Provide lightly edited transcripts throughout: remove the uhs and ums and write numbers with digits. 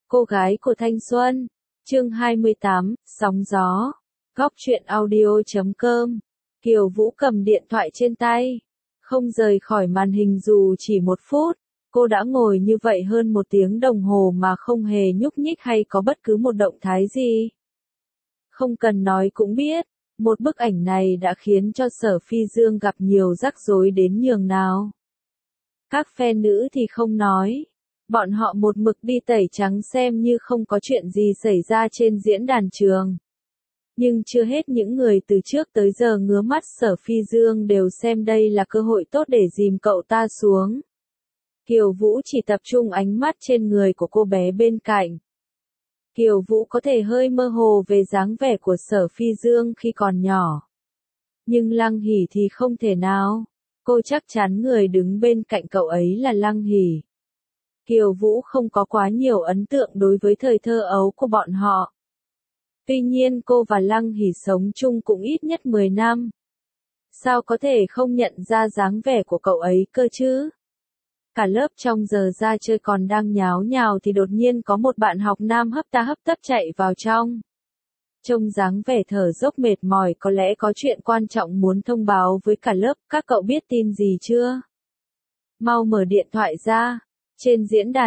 Cô gái của thanh xuân. Chương 28, sóng gió. Góc truyện audio.com. Kiều Vũ cầm điện thoại trên tay, không rời khỏi màn hình dù chỉ 1 phút. Cô đã ngồi như vậy hơn 1 tiếng đồng hồ mà không hề nhúc nhích hay có bất cứ một động thái gì. Không cần nói cũng biết, một bức ảnh này đã khiến cho Sở Phi Dương gặp nhiều rắc rối đến nhường nào. Các fan nữ thì không nói. Bọn họ một mực đi tẩy trắng xem như không có chuyện gì xảy ra trên diễn đàn trường. Nhưng chưa hết những người từ trước tới giờ ngứa mắt Sở Phi Dương đều xem đây là cơ hội tốt để dìm cậu ta xuống. Kiều Vũ chỉ tập trung ánh mắt trên người của cô bé bên cạnh. Kiều Vũ có thể hơi mơ hồ về dáng vẻ của Sở Phi Dương khi còn nhỏ. Nhưng Lăng Hỉ thì không thể nào. Cô chắc chắn người đứng bên cạnh cậu ấy là Lăng Hỉ. Kiều Vũ không có quá nhiều ấn tượng đối với thời thơ ấu của bọn họ. Tuy nhiên cô và Lăng Hỉ sống chung cũng ít nhất 10 năm. Sao có thể không nhận ra dáng vẻ của cậu ấy cơ chứ? Cả lớp trong giờ ra chơi còn đang nháo nhào thì đột nhiên có một bạn học nam hấp ta hấp tấp chạy vào trong. Trông dáng vẻ thở dốc mệt mỏi, có lẽ có chuyện quan trọng muốn thông báo với cả lớp. Các cậu biết tin gì chưa? Mau mở điện thoại ra. Trên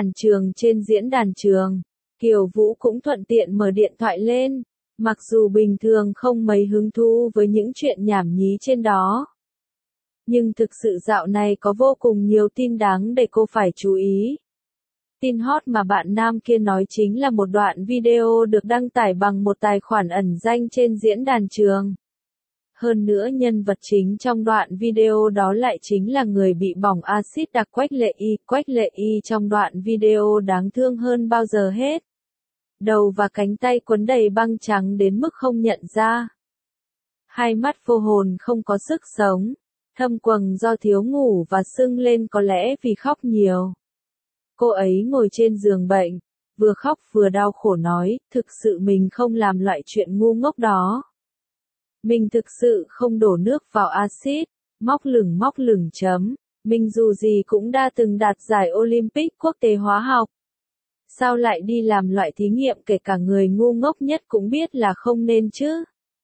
diễn đàn trường, Kiều Vũ cũng thuận tiện mở điện thoại lên, mặc dù bình thường không mấy hứng thú với những chuyện nhảm nhí trên đó. Nhưng thực sự dạo này có vô cùng nhiều tin đáng để cô phải chú ý. Tin hot mà bạn nam kia nói chính là một đoạn video được đăng tải bằng một tài khoản ẩn danh trên diễn đàn trường. Hơn nữa nhân vật chính trong đoạn video đó lại chính là người bị bỏng axit đặc Quách Lệ Y. Quách Lệ Y trong đoạn video đáng thương hơn bao giờ hết. Đầu và cánh tay quấn đầy băng trắng đến mức không nhận ra. Hai mắt vô hồn không có sức sống. Thâm quầng do thiếu ngủ và sưng lên có lẽ vì khóc nhiều. Cô ấy ngồi trên giường bệnh, vừa khóc vừa đau khổ nói, thực sự mình không làm loại chuyện ngu ngốc đó. Mình thực sự không đổ nước vào axit, móc lửng chấm. Mình dù gì cũng đã từng đạt giải Olympic quốc tế hóa học. Sao lại đi làm loại thí nghiệm kể cả người ngu ngốc nhất cũng biết là không nên chứ?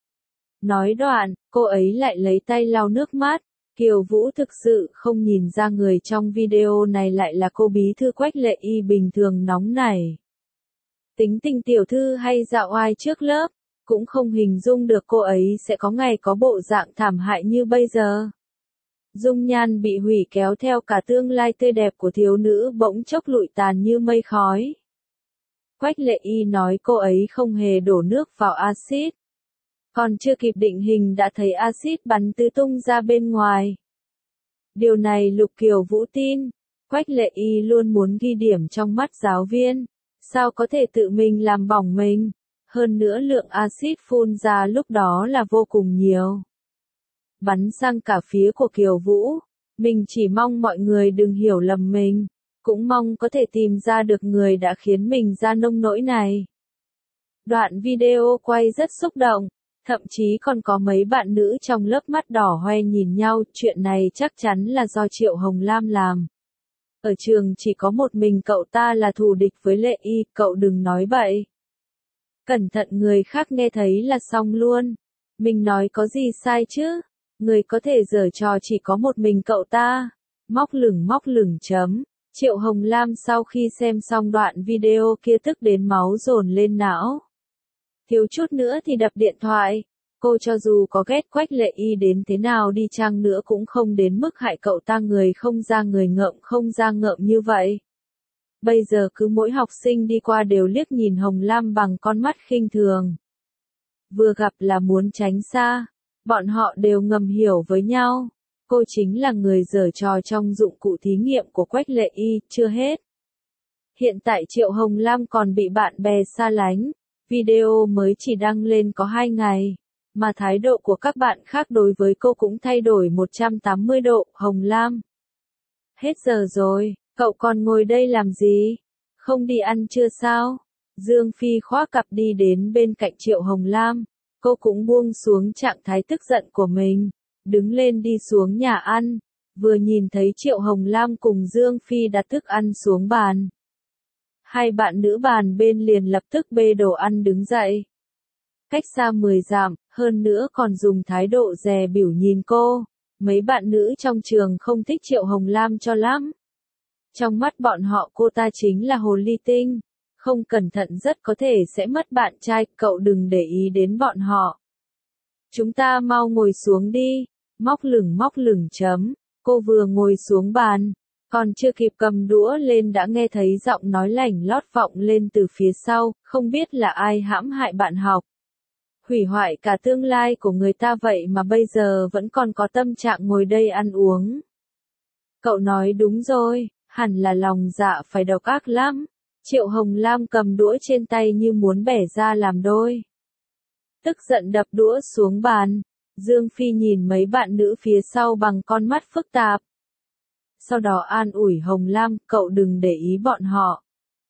Nói đoạn, cô ấy lại lấy tay lau nước mắt. Kiều Vũ thực sự không nhìn ra người trong video này lại là cô bí thư Quách Lệ Y bình thường nóng nảy. Tính tình tiểu thư hay dạo oai trước lớp, cũng không hình dung được cô ấy sẽ có ngày có bộ dạng thảm hại như bây giờ. Dung nhan bị hủy kéo theo cả tương lai tươi đẹp của thiếu nữ bỗng chốc lụi tàn như mây khói. Quách Lệ Y nói cô ấy không hề đổ nước vào axit. Còn chưa kịp định hình đã thấy axit bắn tứ tung ra bên ngoài. Điều này Lục Kiều Vũ tin. Quách Lệ Y luôn muốn ghi điểm trong mắt giáo viên. Sao có thể tự mình làm bỏng mình? Hơn nữa lượng axit phun ra lúc đó là vô cùng nhiều. Bắn sang cả phía của Kiều Vũ. Mình chỉ mong mọi người đừng hiểu lầm mình. Cũng mong có thể tìm ra được người đã khiến mình ra nông nỗi này. Đoạn video quay rất xúc động. Thậm chí còn có mấy bạn nữ trong lớp mắt đỏ hoe nhìn nhau. Chuyện này chắc chắn là do Triệu Hồng Lam làm. Ở trường chỉ có một mình cậu ta là thù địch với Lệ Y. Cậu đừng nói bậy. Cẩn thận người khác nghe thấy là xong luôn. Mình nói có gì sai chứ? Người có thể giở trò chỉ có một mình cậu ta. Móc lửng chấm. Triệu Hồng Lam sau khi xem xong đoạn video kia tức đến máu dồn lên não. Thiếu chút nữa thì đập điện thoại. Cô cho dù có ghét Quách Lệ Y đến thế nào đi chăng nữa cũng không đến mức hại cậu ta người không ra người ngợm không ra ngợm như vậy. Bây giờ cứ mỗi học sinh đi qua đều liếc nhìn Hồng Lam bằng con mắt khinh thường. Vừa gặp là muốn tránh xa. Bọn họ đều ngầm hiểu với nhau. Cô chính là người giở trò trong dụng cụ thí nghiệm của Quách Lệ Y, chưa hết. Hiện tại Triệu Hồng Lam còn bị bạn bè xa lánh. Video mới chỉ đăng lên có 2 ngày. Mà thái độ của các bạn khác đối với cô cũng thay đổi 180 độ. Hồng Lam. Hết giờ rồi, cậu còn ngồi đây làm gì? Không đi ăn trưa sao? Dương Phi khoác cặp đi đến bên cạnh Triệu Hồng Lam. Cô cũng buông xuống trạng thái tức giận của mình. Đứng lên đi xuống nhà ăn. Vừa nhìn thấy Triệu Hồng Lam cùng Dương Phi đặt thức ăn xuống bàn. Hai bạn nữ bàn bên liền lập tức bê đồ ăn đứng dậy. Cách xa 10 dặm, hơn nữa còn dùng thái độ dè bỉu nhìn cô. Mấy bạn nữ trong trường không thích Triệu Hồng Lam cho lắm. Trong mắt bọn họ cô ta chính là hồ ly tinh. Không cẩn thận rất có thể sẽ mất bạn trai, cậu đừng để ý đến bọn họ. Chúng ta mau ngồi xuống đi. Móc lửng chấm. Cô vừa ngồi xuống bàn. Còn chưa kịp cầm đũa lên đã nghe thấy giọng nói lảnh lót vọng lên từ phía sau, không biết là ai hãm hại bạn học. Hủy hoại cả tương lai của người ta vậy mà bây giờ vẫn còn có tâm trạng ngồi đây ăn uống. Cậu nói đúng rồi, hẳn là lòng dạ phải độc ác lắm. Triệu Hồng Lam cầm đũa trên tay như muốn bẻ ra làm đôi. Tức giận đập đũa xuống bàn. Dương Phi nhìn mấy bạn nữ phía sau bằng con mắt phức tạp. Sau đó an ủi Hồng Lam, cậu đừng để ý bọn họ.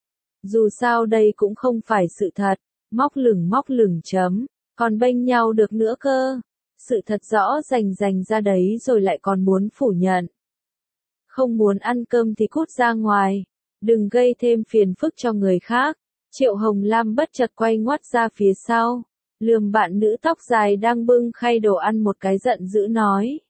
Dù sao đây cũng không phải sự thật. Móc lửng chấm. Còn bênh nhau được nữa cơ. Sự thật rõ rành ra đấy rồi lại còn muốn phủ nhận. Không muốn ăn cơm thì cút ra ngoài. Đừng gây thêm phiền phức cho người khác. Triệu Hồng Lam bất chợt quay ngoắt ra phía sau. Lườm bạn nữ tóc dài đang bưng khay đồ ăn một cái giận dữ nói.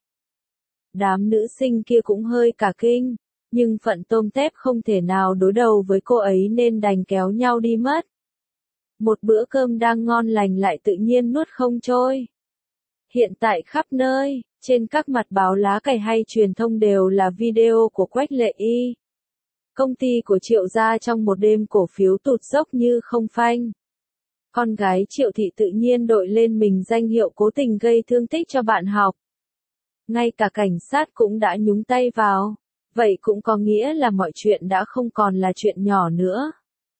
Đám nữ sinh kia cũng hơi cả kinh. Nhưng phận tôm tép không thể nào đối đầu với cô ấy nên đành kéo nhau đi mất. Một bữa cơm đang ngon lành lại tự nhiên nuốt không trôi. Hiện tại khắp nơi, trên các mặt báo lá cày hay truyền thông đều là video của Quách Lệ Y. Công ty của Triệu gia trong một đêm cổ phiếu tụt dốc như không phanh. Con gái Triệu Thị tự nhiên đội lên mình danh hiệu cố tình gây thương tích cho bạn học. Ngay cả cảnh sát cũng đã nhúng tay vào. Vậy cũng có nghĩa là mọi chuyện đã không còn là chuyện nhỏ nữa.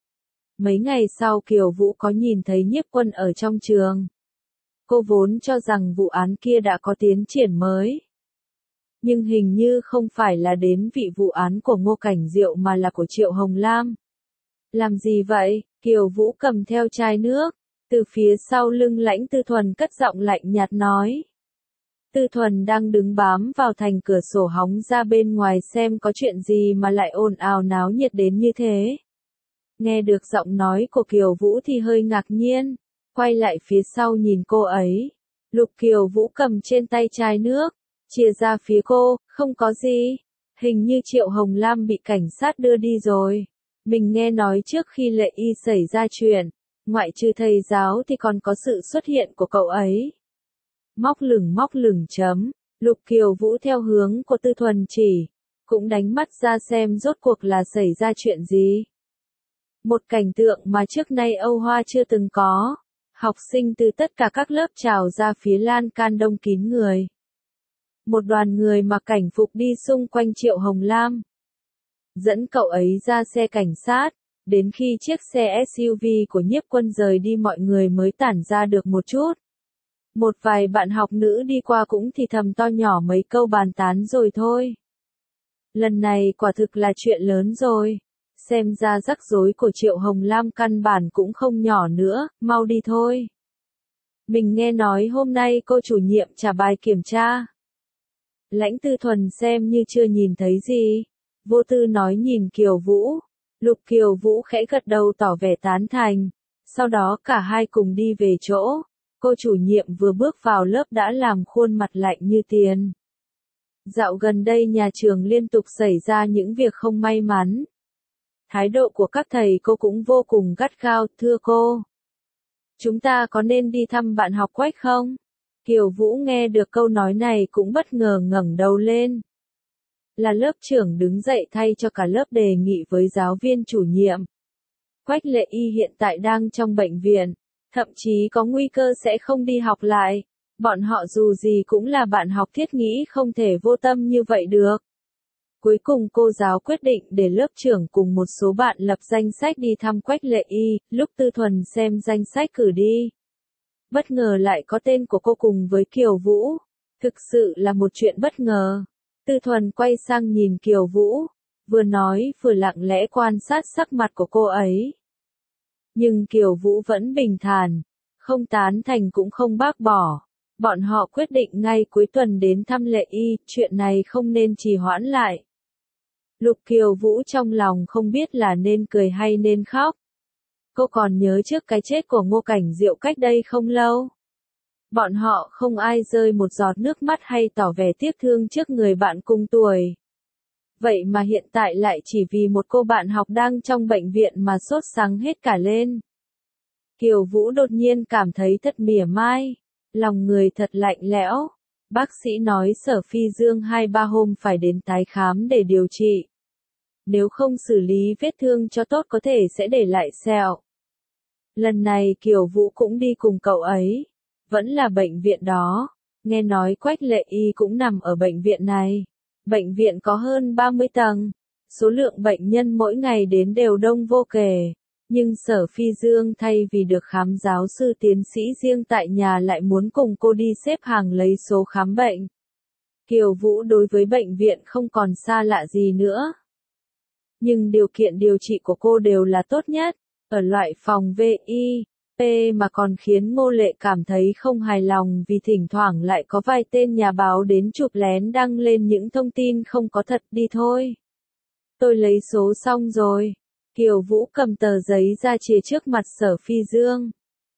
Mấy ngày sau Kiều Vũ có nhìn thấy Nhiếp Quân ở trong trường. Cô vốn cho rằng vụ án kia đã có tiến triển mới. Nhưng hình như không phải là đến vị vụ án của Ngô Cảnh Diệu mà là của Triệu Hồng Lam. Làm gì vậy? Kiều Vũ cầm theo chai nước. Từ phía sau lưng Lãnh Tư Thuần cất giọng lạnh nhạt nói. Tư Thuần đang đứng bám vào thành cửa sổ hóng ra bên ngoài xem có chuyện gì mà lại ồn ào náo nhiệt đến như thế. Nghe được giọng nói của Kiều Vũ thì hơi ngạc nhiên, quay lại phía sau nhìn cô ấy. Lục Kiều Vũ cầm trên tay chai nước, chia ra phía cô, không có gì. Hình như Triệu Hồng Lam bị cảnh sát đưa đi rồi. Mình nghe nói trước khi Lệ Y xảy ra chuyện, ngoại trừ thầy giáo thì còn có sự xuất hiện của cậu ấy. Móc lửng chấm. Lục Kiều Vũ theo hướng của Tư Thuần chỉ, cũng đánh mắt ra xem rốt cuộc là xảy ra chuyện gì. Một cảnh tượng mà trước nay Âu Hoa chưa từng có. Học sinh từ tất cả các lớp trào ra phía lan can đông kín người. Một đoàn người mặc cảnh phục đi xung quanh Triệu Hồng Lam. Dẫn cậu ấy ra xe cảnh sát, đến khi chiếc xe SUV của Nhiếp Quân rời đi mọi người mới tản ra được một chút. Một vài bạn học nữ đi qua cũng thì thầm to nhỏ mấy câu bàn tán rồi thôi. Lần này quả thực là chuyện lớn rồi. Xem ra rắc rối của Triệu Hồng Lam căn bản cũng không nhỏ nữa, mau đi thôi. Mình nghe nói hôm nay cô chủ nhiệm trả bài kiểm tra. Lãnh Tư Thuần xem như chưa nhìn thấy gì. Vô tư nói nhìn Kiều Vũ. Lục Kiều Vũ khẽ gật đầu tỏ vẻ tán thành. Sau đó cả hai cùng đi về chỗ. Cô chủ nhiệm vừa bước vào lớp đã làm khuôn mặt lạnh như tiền. Dạo gần đây nhà trường liên tục xảy ra những việc không may mắn. Thái độ của các thầy cô cũng vô cùng gắt gao, thưa cô. Chúng ta có nên đi thăm bạn học Quách không? Kiều Vũ nghe được câu nói này cũng bất ngờ ngẩng đầu lên. Là lớp trưởng đứng dậy thay cho cả lớp đề nghị với giáo viên chủ nhiệm. Quách Lệ Y hiện tại đang trong bệnh viện, thậm chí có nguy cơ sẽ không đi học lại. Bọn họ dù gì cũng là bạn học thiết nghĩ không thể vô tâm như vậy được. Cuối cùng cô giáo quyết định để lớp trưởng cùng một số bạn lập danh sách đi thăm Quách Lệ Y, lúc Tư Thuần xem danh sách cử đi. Bất ngờ lại có tên của cô cùng với Kiều Vũ. Thực sự là một chuyện bất ngờ. Tư Thuần quay sang nhìn Kiều Vũ, vừa nói vừa lặng lẽ quan sát sắc mặt của cô ấy. Nhưng Kiều Vũ vẫn bình thản, không tán thành cũng không bác bỏ. Bọn họ quyết định ngay cuối tuần đến thăm Lệ Y, chuyện này không nên trì hoãn lại. Lục Kiều Vũ trong lòng không biết là nên cười hay nên khóc. Cô còn nhớ trước cái chết của Ngô Cảnh Diệu cách đây không lâu. Bọn họ không ai rơi một giọt nước mắt hay tỏ vẻ tiếc thương trước người bạn cùng tuổi. Vậy mà hiện tại lại chỉ vì một cô bạn học đang trong bệnh viện mà sốt sắng hết cả lên. Kiều Vũ đột nhiên cảm thấy thật mỉa mai, lòng người thật lạnh lẽo. Bác sĩ nói Sở Phi Dương 2-3 hôm phải đến tái khám để điều trị. Nếu không xử lý vết thương cho tốt có thể sẽ để lại sẹo. Lần này Kiều Vũ cũng đi cùng cậu ấy. Vẫn là bệnh viện đó. Nghe nói Quách Lệ Y cũng nằm ở bệnh viện này. Bệnh viện có hơn 30 tầng. Số lượng bệnh nhân mỗi ngày đến đều đông vô kể. Nhưng Sở Phi Dương thay vì được khám giáo sư tiến sĩ riêng tại nhà lại muốn cùng cô đi xếp hàng lấy số khám bệnh. Kiều Vũ đối với bệnh viện không còn xa lạ gì nữa. Nhưng điều kiện điều trị của cô đều là tốt nhất, ở loại phòng VIP mà còn khiến Ngô Lệ cảm thấy không hài lòng vì thỉnh thoảng lại có vài tên nhà báo đến chụp lén đăng lên những thông tin không có thật. Đi thôi. Tôi lấy số xong rồi. Kiều Vũ cầm tờ giấy ra chìa trước mặt Sở Phi Dương.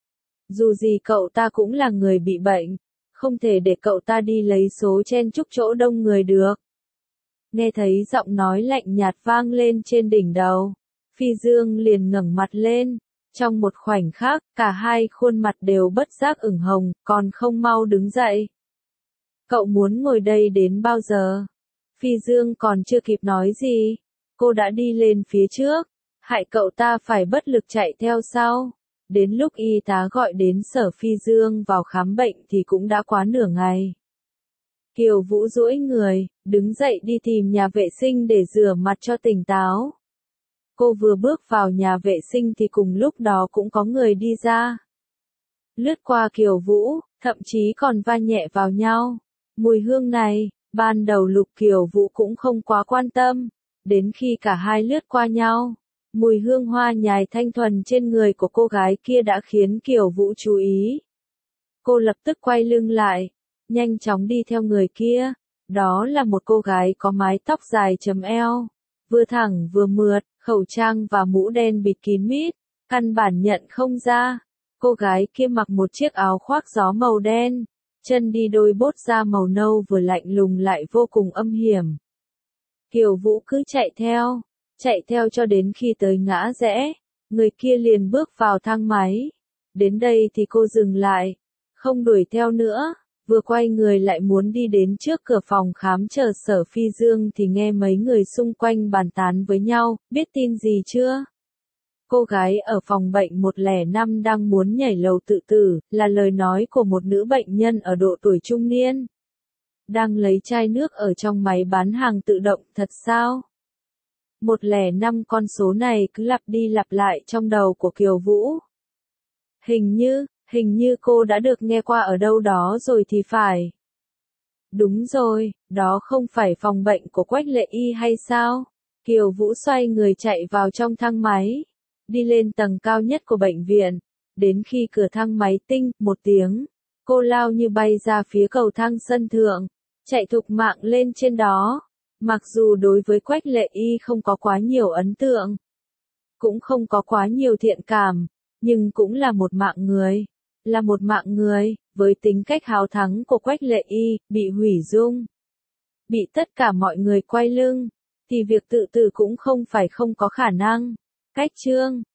Dù gì cậu ta cũng là người bị bệnh, không thể để cậu ta đi lấy số chen chúc chỗ đông người được. Nghe thấy giọng nói lạnh nhạt vang lên trên đỉnh đầu, Phi Dương liền ngẩng mặt lên. Trong một khoảnh khắc, cả hai khuôn mặt đều bất giác ửng hồng, còn không mau đứng dậy. Cậu muốn ngồi đây đến bao giờ? Phi Dương còn chưa kịp nói gì, cô đã đi lên phía trước, hại cậu ta phải bất lực chạy theo sau. Đến lúc y tá gọi đến Sở Phi Dương vào khám bệnh thì cũng đã quá nửa ngày. Kiều Vũ duỗi người, đứng dậy đi tìm nhà vệ sinh để rửa mặt cho tỉnh táo. Cô vừa bước vào nhà vệ sinh thì cùng lúc đó cũng có người đi ra. Lướt qua Kiều Vũ, thậm chí còn va nhẹ vào nhau. Mùi hương này, ban đầu Lục Kiều Vũ cũng không quá quan tâm. Đến khi cả hai lướt qua nhau, mùi hương hoa nhài thanh thuần trên người của cô gái kia đã khiến Kiều Vũ chú ý. Cô lập tức quay lưng lại, nhanh chóng đi theo người kia. Đó là một cô gái có mái tóc dài chấm eo, vừa thẳng vừa mượt, khẩu trang và mũ đen bịt kín mít, căn bản nhận không ra. Cô gái kia mặc một chiếc áo khoác gió màu đen, chân đi đôi bốt da màu nâu vừa lạnh lùng lại vô cùng âm hiểm. Kiều Vũ cứ chạy theo cho đến khi tới ngã rẽ, người kia liền bước vào thang máy. Đến đây thì cô dừng lại, không đuổi theo nữa, vừa quay người lại muốn đi đến trước cửa phòng khám chờ Sở Phi Dương thì nghe mấy người xung quanh bàn tán với nhau, biết tin gì chưa? Cô gái ở phòng bệnh 105 đang muốn nhảy lầu tự tử, là lời nói của một nữ bệnh nhân ở độ tuổi trung niên. Đang lấy chai nước ở trong máy bán hàng tự động, thật sao? 105 con số này cứ lặp đi lặp lại trong đầu của Kiều Vũ. Hình như cô đã được nghe qua ở đâu đó rồi thì phải. Đúng rồi, đó không phải phòng bệnh của Quách Lệ Y hay sao? Kiều Vũ xoay người chạy vào trong thang máy, đi lên tầng cao nhất của bệnh viện. Đến khi cửa thang máy tinh một tiếng, cô lao như bay ra phía cầu thang sân thượng, chạy thục mạng lên trên đó. Mặc dù đối với Quách Lệ Y không có quá nhiều ấn tượng, cũng không có quá nhiều thiện cảm, nhưng cũng là một mạng người. Là một mạng người, với tính cách háo thắng của Quách Lệ Y, bị hủy dung, bị tất cả mọi người quay lưng, thì việc tự tử cũng không phải không có khả năng. Cách chương